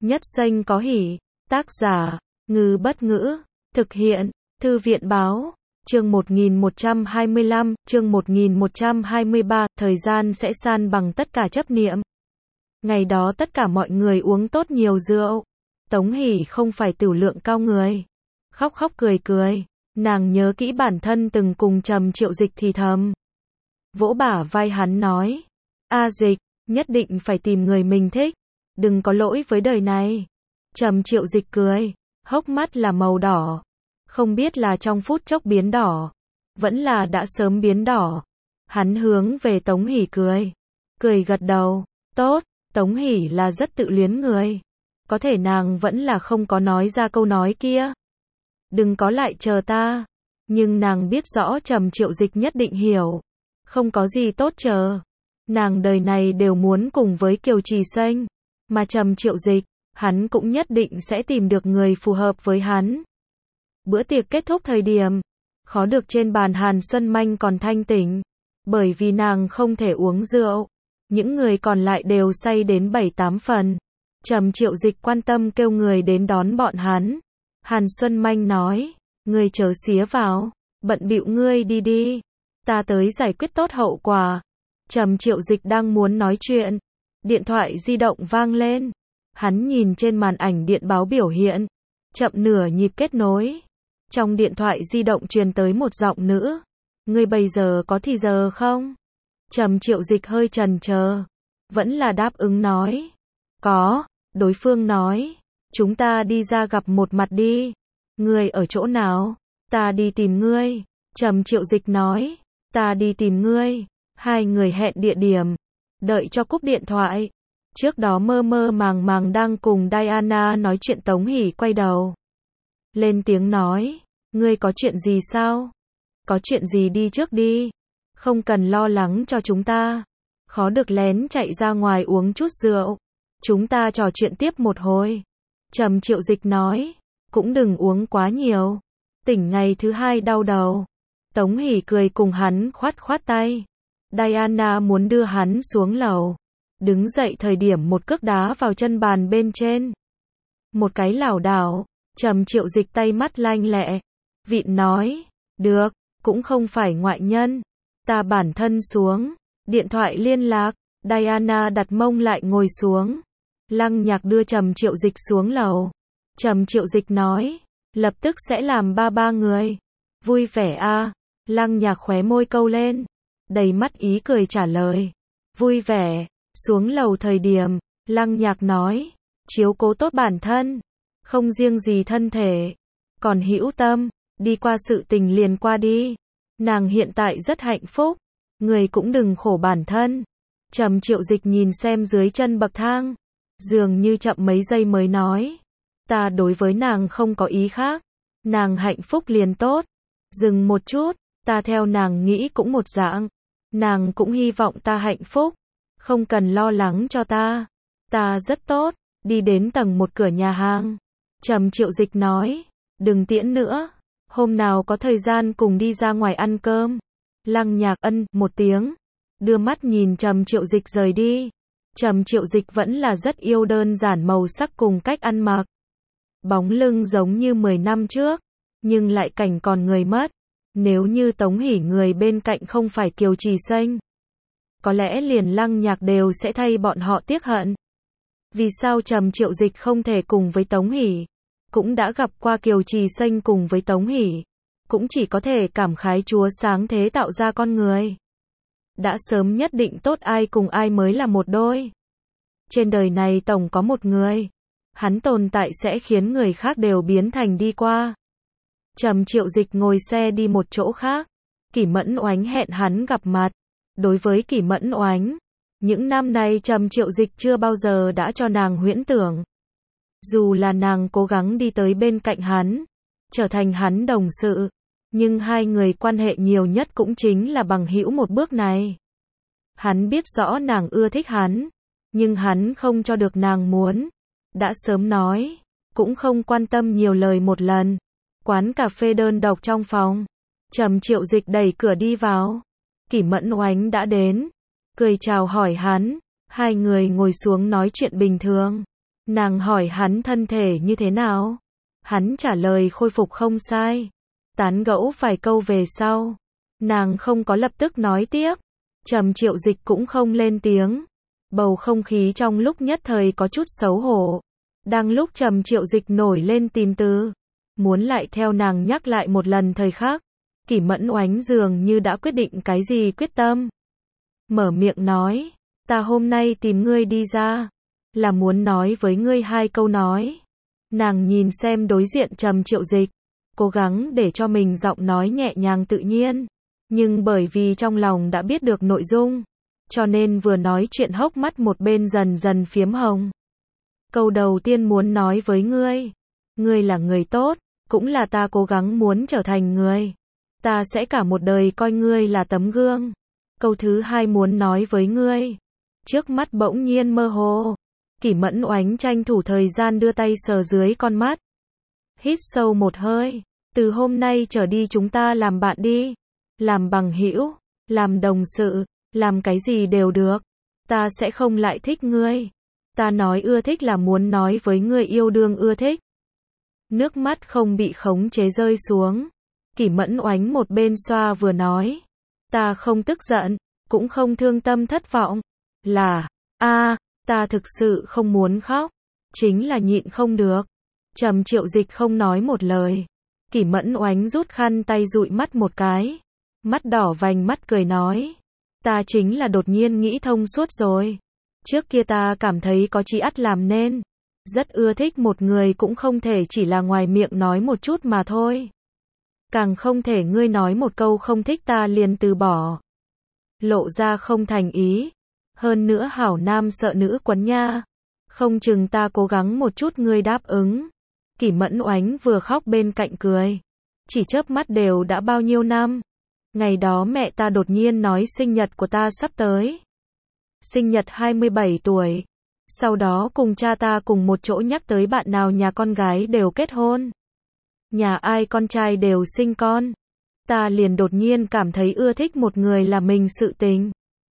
Nhất Xanh có hỉ. Tác giả, Ngư Bất Ngữ. Thực hiện, Thư viện Báo. Chương 1125, chương 1123, thời gian sẽ san bằng tất cả chấp niệm. Ngày đó tất cả mọi người uống tốt nhiều rượu. Tống Hỷ không phải tửu lượng cao người. Khóc khóc cười cười, nàng nhớ kỹ bản thân từng cùng Trầm Triệu Dịch thì thầm. Vỗ bả vai hắn nói, A Dịch, nhất định phải tìm người mình thích, đừng có lỗi với đời này. Trầm Triệu Dịch cười, hốc mắt là màu đỏ. Không biết là trong phút chốc biến đỏ, vẫn là đã sớm biến đỏ. Hắn hướng về Tống Hỷ cười. Cười gật đầu, tốt, Tống Hỷ là rất tự luyến người. Có thể nàng vẫn là không có nói ra câu nói kia. Đừng có lại chờ ta. Nhưng nàng biết rõ Trầm Triệu Dịch nhất định hiểu. Không có gì tốt chờ. Nàng đời này đều muốn cùng với Kiều Trì Xanh. Mà Trầm Triệu Dịch, hắn cũng nhất định sẽ tìm được người phù hợp với hắn. Bữa tiệc kết thúc thời điểm, khó được trên bàn Hàn Xuân Manh còn thanh tỉnh. Bởi vì nàng không thể uống rượu. Những người còn lại đều say đến 7-8 phần. Trầm Triệu Dịch quan tâm kêu người đến đón bọn hắn. Hàn Xuân Manh nói, ngươi chớ xía vào, bận bịu ngươi đi đi. Ta tới giải quyết tốt hậu quả. Trầm Triệu Dịch đang muốn nói chuyện. Điện thoại di động vang lên. Hắn nhìn trên màn ảnh điện báo biểu hiện. Chậm nửa nhịp kết nối. Trong điện thoại di động truyền tới một giọng nữ. Ngươi bây giờ có thì giờ không? Trầm Triệu Dịch hơi chần chờ. Vẫn là đáp ứng nói. Có, đối phương nói. Chúng ta đi ra gặp một mặt đi. Ngươi ở chỗ nào? Ta đi tìm ngươi. Trầm Triệu Dịch nói. Ta đi tìm ngươi. Hai người hẹn địa điểm. Đợi cho cúp điện thoại. Trước đó mơ mơ màng màng đang cùng Diana nói chuyện, Tống Hỷ quay đầu. Lên tiếng nói. Ngươi có chuyện gì sao? Có chuyện gì đi trước đi. Không cần lo lắng cho chúng ta. Khó được lén chạy ra ngoài uống chút rượu. Chúng ta trò chuyện tiếp một hồi. Trầm Triệu Dịch nói. Cũng đừng uống quá nhiều. Tỉnh ngày thứ hai đau đầu. Tống Hỷ cười cùng hắn khoát khoát tay. Diana muốn đưa hắn xuống lầu. Đứng dậy thời điểm một cước đá vào chân bàn bên trên. Một cái lảo đảo. Trầm Triệu Dịch tay mắt lanh lẹ. Vịn nói. Được, cũng không phải ngoại nhân. Ta bản thân xuống. Điện thoại liên lạc. Diana đặt mông lại ngồi xuống. Lăng Nhạc đưa Trầm Triệu Dịch xuống lầu. Trầm Triệu Dịch nói. Lập tức sẽ làm ba người. Vui vẻ a. Lăng Nhạc khóe môi câu lên. Đầy mắt ý cười trả lời. Vui vẻ. Xuống lầu thời điểm. Lăng Nhạc nói. Chiếu cố tốt bản thân. Không riêng gì thân thể. Còn hữu tâm. Đi qua sự tình liền qua đi. Nàng hiện tại rất hạnh phúc. Người cũng đừng khổ bản thân. Trầm Triệu Dịch nhìn xem dưới chân bậc thang. Dường như chậm mấy giây mới nói. Ta đối với nàng không có ý khác. Nàng hạnh phúc liền tốt. Dừng một chút. Ta theo nàng nghĩ cũng một dạng. Nàng cũng hy vọng ta hạnh phúc. Không cần lo lắng cho ta. Ta rất tốt. Đi đến tầng 1 cửa nhà hàng. Trầm Triệu Dịch nói. Đừng tiễn nữa. Hôm nào có thời gian cùng đi ra ngoài ăn cơm. Lăng Nhạc ân một tiếng. Đưa mắt nhìn Trầm Triệu Dịch rời đi. Trầm Triệu Dịch vẫn là rất yêu đơn giản màu sắc cùng cách ăn mặc. Bóng lưng giống như 10 năm trước. Nhưng lại cảnh còn người mất. Nếu như Tống Hỷ người bên cạnh không phải Kiều Trì Xanh. Có lẽ liền Lăng Nhạc đều sẽ thay bọn họ tiếc hận. Vì sao Trầm Triệu Dịch không thể cùng với Tống Hỷ? Cũng đã gặp qua Kiều Trì Xanh cùng với Tống Hỷ. Cũng chỉ có thể cảm khái Chúa sáng thế tạo ra con người. Đã sớm nhất định tốt ai cùng ai mới là một đôi. Trên đời này tổng có một người. Hắn tồn tại sẽ khiến người khác đều biến thành đi qua. Trầm Triệu Dịch ngồi xe đi một chỗ khác. Kỷ Mẫn Oánh hẹn hắn gặp mặt. Đối với Kỷ Mẫn Oánh, những năm nay Trầm Triệu Dịch chưa bao giờ đã cho nàng huyễn tưởng. Dù là nàng cố gắng đi tới bên cạnh hắn, trở thành hắn đồng sự, nhưng hai người quan hệ nhiều nhất cũng chính là bằng hữu một bước này. Hắn biết rõ nàng ưa thích hắn, nhưng hắn không cho được nàng muốn. Đã sớm nói, cũng không quan tâm nhiều lời một lần. Quán cà phê đơn độc trong phòng. Trầm Triệu Dịch đẩy cửa đi vào. Kỷ Mẫn Oánh đã đến. Cười chào hỏi hắn. Hai người ngồi xuống nói chuyện bình thường. Nàng hỏi hắn thân thể như thế nào. Hắn trả lời khôi phục không sai. Tán gẫu vài câu về sau, nàng không có lập tức nói tiếp. Trầm Triệu Dịch cũng không lên tiếng. Bầu không khí trong lúc nhất thời có chút xấu hổ. Đang lúc Trầm Triệu Dịch nổi lên tìm từ, muốn lại theo nàng nhắc lại một lần thời khắc, Kỷ Mẫn Oánh dường như đã quyết định cái gì quyết tâm. Mở miệng nói, ta hôm nay tìm ngươi đi ra, là muốn nói với ngươi 2 câu nói. Nàng nhìn xem đối diện Trầm Triệu Dịch, cố gắng để cho mình giọng nói nhẹ nhàng tự nhiên, nhưng bởi vì trong lòng đã biết được nội dung, cho nên vừa nói chuyện hốc mắt một bên dần dần phiếm hồng. Câu đầu tiên muốn nói với ngươi, ngươi là người tốt, cũng là ta cố gắng muốn trở thành người. Ta sẽ cả một đời coi ngươi là tấm gương. Câu thứ 2 muốn nói với ngươi. Trước mắt bỗng nhiên mơ hồ. Kỷ Mẫn Oánh tranh thủ thời gian đưa tay sờ dưới con mắt. Hít sâu một hơi. Từ hôm nay trở đi chúng ta làm bạn đi. Làm bằng hữu, làm đồng sự, làm cái gì đều được. Ta sẽ không lại thích ngươi. Ta nói ưa thích là muốn nói với ngươi yêu đương ưa thích. Nước mắt không bị khống chế rơi xuống. Kỷ Mẫn Oánh một bên xoa vừa nói. Ta không tức giận, cũng không thương tâm thất vọng. Là, ta thực sự không muốn khóc. Chính là nhịn không được. Trầm Triệu Dịch không nói một lời. Kỷ Mẫn Oánh rút khăn tay dụi mắt một cái. Mắt đỏ vành mắt cười nói. Ta chính là đột nhiên nghĩ thông suốt rồi. Trước kia ta cảm thấy có chí ắt làm nên. Rất ưa thích một người cũng không thể chỉ là ngoài miệng nói một chút mà thôi. Càng không thể ngươi nói một câu không thích ta liền từ bỏ. Lộ ra không thành ý. Hơn nữa hảo nam sợ nữ quấn nha. Không chừng ta cố gắng một chút ngươi đáp ứng. Kỷ Mẫn Oánh vừa khóc bên cạnh cười. Chỉ chớp mắt đều đã bao nhiêu năm. Ngày đó mẹ ta đột nhiên nói sinh nhật của ta sắp tới. Sinh nhật 27 tuổi. Sau đó cùng cha ta cùng một chỗ nhắc tới bạn nào nhà con gái đều kết hôn. Nhà ai con trai đều sinh con. Ta liền đột nhiên cảm thấy ưa thích một người là mình sự tình.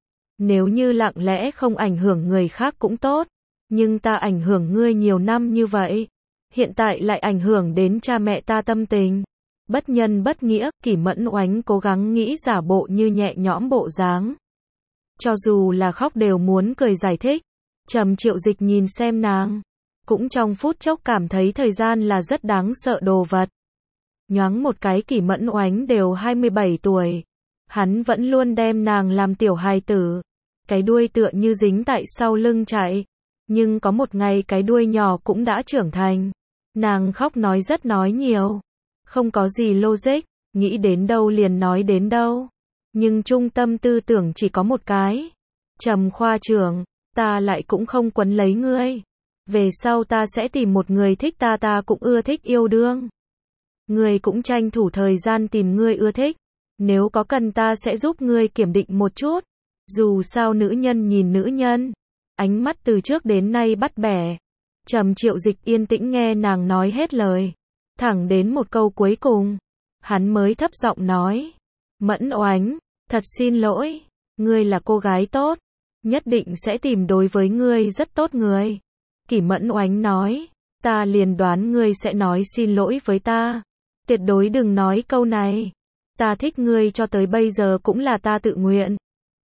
Nếu như lặng lẽ không ảnh hưởng người khác cũng tốt. Nhưng ta ảnh hưởng ngươi nhiều năm như vậy. Hiện tại lại ảnh hưởng đến cha mẹ ta tâm tình. Bất nhân bất nghĩa, Kỷ Mẫn Oánh cố gắng nghĩ giả bộ như nhẹ nhõm bộ dáng. Cho dù là khóc đều muốn cười giải thích. Trầm Triệu Dịch nhìn xem nàng. Cũng trong phút chốc cảm thấy thời gian là rất đáng sợ đồ vật. Nhoáng một cái Kỷ Mẫn Oánh đều 27 tuổi. Hắn vẫn luôn đem nàng làm tiểu hài tử. Cái đuôi tựa như dính tại sau lưng chạy. Nhưng có một ngày cái đuôi nhỏ cũng đã trưởng thành. Nàng khóc nói rất nói nhiều. Không có gì logic, nghĩ đến đâu liền nói đến đâu. Nhưng trung tâm tư tưởng chỉ có một cái. Trầm khoa trưởng, ta lại cũng không quấn lấy ngươi. Về sau ta sẽ tìm một người thích ta, ta cũng ưa thích yêu đương. Ngươi cũng tranh thủ thời gian tìm ngươi ưa thích. Nếu có cần ta sẽ giúp ngươi kiểm định một chút. Dù sao nữ nhân nhìn nữ nhân. Ánh mắt từ trước đến nay bắt bẻ. Trầm Triệu Dịch yên tĩnh nghe nàng nói hết lời. Thẳng đến một câu cuối cùng. Hắn mới thấp giọng nói. Mẫn Oánh, thật xin lỗi. Ngươi là cô gái tốt. Nhất định sẽ tìm đối với ngươi rất tốt người. Kỷ Mẫn Oánh nói. Ta liền đoán ngươi sẽ nói xin lỗi với ta. Tuyệt đối đừng nói câu này. Ta thích ngươi cho tới bây giờ cũng là ta tự nguyện.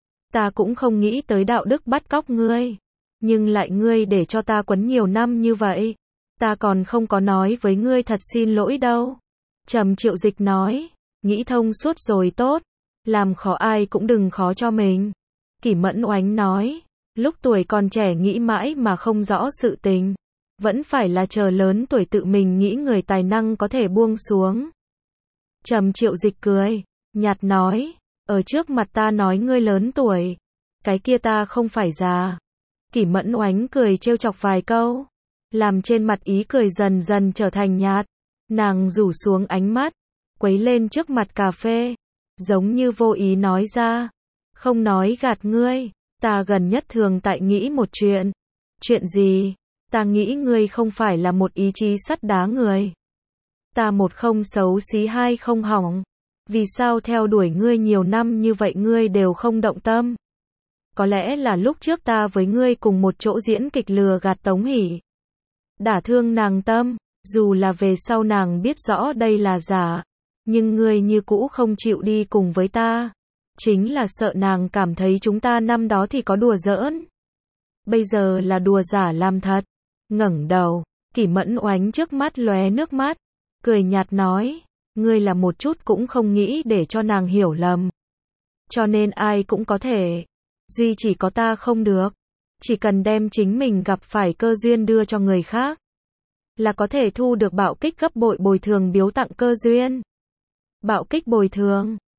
Ta cũng không nghĩ tới đạo đức bắt cóc ngươi. Nhưng lại ngươi để cho ta quấn nhiều năm như vậy. Ta còn không có nói với ngươi thật xin lỗi đâu. Trầm Triệu Dịch nói. Nghĩ thông suốt rồi tốt. Làm khó ai cũng đừng khó cho mình. Kỷ Mẫn Oánh nói. Lúc tuổi còn trẻ nghĩ mãi mà không rõ sự tình. Vẫn phải là chờ lớn tuổi tự mình nghĩ người tài năng có thể buông xuống. Trầm Triệu Dịch cười. Nhạt nói. Ở trước mặt ta nói ngươi lớn tuổi. Cái kia ta không phải già. Kỷ Mẫn Oánh cười trêu chọc vài câu. Làm trên mặt ý cười dần dần trở thành nhạt. Nàng rủ xuống ánh mắt. Quấy lên trước mặt cà phê. Giống như vô ý nói ra. Không nói gạt ngươi. Ta gần nhất thường tại nghĩ một chuyện. Chuyện gì? Ta nghĩ ngươi không phải là một ý chí sắt đá người. Ta một không xấu xí hai không hỏng. Vì sao theo đuổi ngươi nhiều năm như vậy ngươi đều không động tâm? Có lẽ là lúc trước ta với ngươi cùng một chỗ diễn kịch lừa gạt Tống Hỷ. đả thương nàng tâm, dù là về sau nàng biết rõ đây là giả, nhưng ngươi như cũ không chịu đi cùng với ta, chính là sợ nàng cảm thấy chúng ta năm đó thì có đùa giỡn. Bây giờ là đùa giả làm thật. Ngẩng đầu, Kỷ Mẫn Oánh trước mắt lóe nước mắt, cười nhạt nói, ngươi là một chút cũng không nghĩ để cho nàng hiểu lầm. Cho nên ai cũng có thể, duy chỉ có ta không được. Chỉ cần đem chính mình gặp phải cơ duyên đưa cho người khác, là có thể thu được bạo kích gấp bội bồi thường biếu tặng cơ duyên. Bạo kích bồi thường.